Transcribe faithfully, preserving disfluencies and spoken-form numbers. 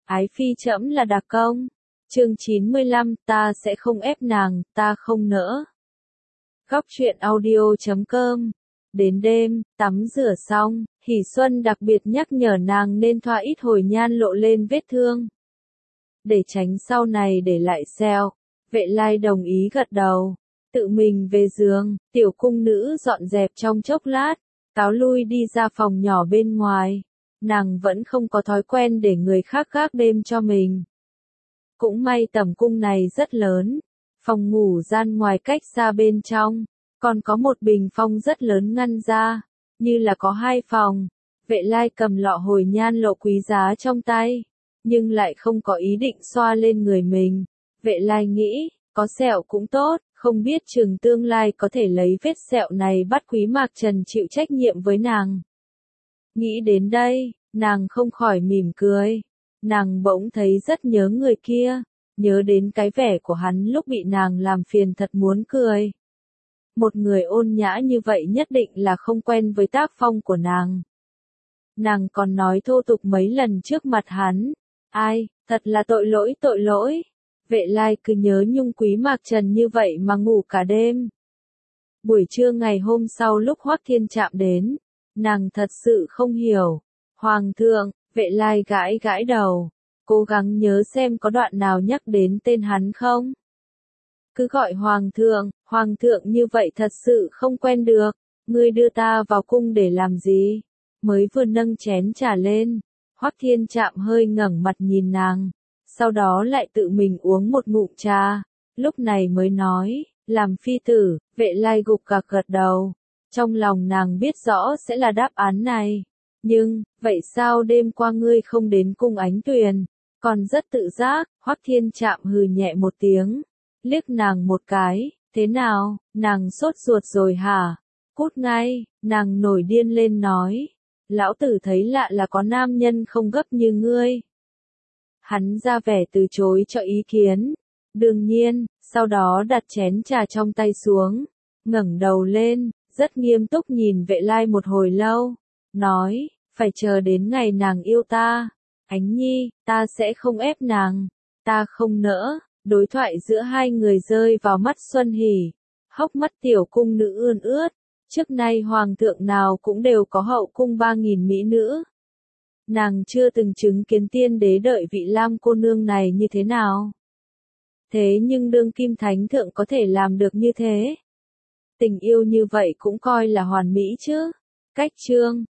Ái phi trẫm là đặc công. Chương chín mươi lăm, ta sẽ không ép nàng, ta không nỡ. Góc truyện audio chấm com. Đến đêm, tắm rửa xong, Hỷ Xuân đặc biệt nhắc nhở nàng nên thoa ít hồi nhan lộ lên vết thương, để tránh sau này để lại sẹo. Vệ Lai đồng ý gật đầu, tự mình về giường, tiểu cung nữ dọn dẹp trong chốc lát, cáo lui đi ra phòng nhỏ bên ngoài. Nàng vẫn không có thói quen để người khác gác đêm cho mình. Cũng may tầm cung này rất lớn, phòng ngủ gian ngoài cách xa bên trong, còn có một bình phong rất lớn ngăn ra, như là có hai phòng. Vệ Lai cầm lọ hồi nhan lộ quý giá trong tay, nhưng lại không có ý định xoa lên người mình. Vệ Lai nghĩ, có sẹo cũng tốt, không biết chừng tương lai có thể lấy vết sẹo này bắt Quý Mạc Trần chịu trách nhiệm với nàng. Nghĩ đến đây, nàng không khỏi mỉm cười. Nàng bỗng thấy rất nhớ người kia, nhớ đến cái vẻ của hắn lúc bị nàng làm phiền thật muốn cười. Một người ôn nhã như vậy nhất định là không quen với tác phong của nàng. Nàng còn nói thô tục mấy lần trước mặt hắn. Ai, thật là tội lỗi tội lỗi. Vệ Lai cứ nhớ nhung Quý Mạc Trần như vậy mà ngủ cả đêm. Buổi trưa ngày hôm sau lúc Hoắc Thiên Trạm đến, nàng thật sự không hiểu. Hoàng thượng, Vệ Lai gãi gãi đầu, cố gắng nhớ xem có đoạn nào nhắc đến tên hắn không. Cứ gọi Hoàng thượng, Hoàng thượng như vậy thật sự không quen được. Ngươi đưa ta vào cung để làm gì? Mới vừa nâng chén trà lên, Hoắc Thiên Trạm hơi ngẩng mặt nhìn nàng, sau đó lại tự mình uống một ngụm trà, lúc này mới nói, làm phi tử. Vệ Lai gục gạc gật đầu, trong lòng nàng biết rõ sẽ là đáp án này. Nhưng, vậy sao đêm qua ngươi không đến cung Ánh Tuyền, còn rất tự giác? Hoắc Thiên Trạm hừ nhẹ một tiếng, liếc nàng một cái, thế nào, nàng sốt ruột rồi hả? Cút ngay, nàng nổi điên lên nói, lão tử thấy lạ là có nam nhân không gấp như ngươi. Hắn ra vẻ từ chối cho ý kiến, đương nhiên, sau đó đặt chén trà trong tay xuống, ngẩng đầu lên, rất nghiêm túc nhìn Vệ Lai một hồi lâu, nói, phải chờ đến ngày nàng yêu ta. Ánh Nhi, ta sẽ không ép nàng, ta không nỡ. Đối thoại giữa hai người rơi vào mắt Xuân Hỷ, hốc mắt tiểu cung nữ ươn ướt. Trước nay hoàng thượng nào cũng đều có hậu cung ba nghìn mỹ nữ. Nàng chưa từng chứng kiến tiên đế đợi vị Lam cô nương này như thế nào. Thế nhưng đương kim thánh thượng có thể làm được như thế. Tình yêu như vậy cũng coi là hoàn mỹ chứ. Cách chương,